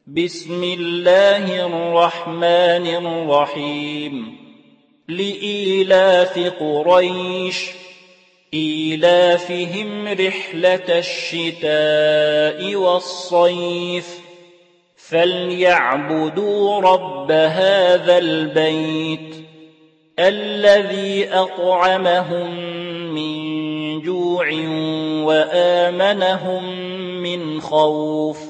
بسم الله الرحمن الرحيم لإيلاف قريش إيلافهم رحلة الشتاء والصيف فليعبدوا رب هذا البيت الذي أطعمهم من جوع وآمنهم من خوف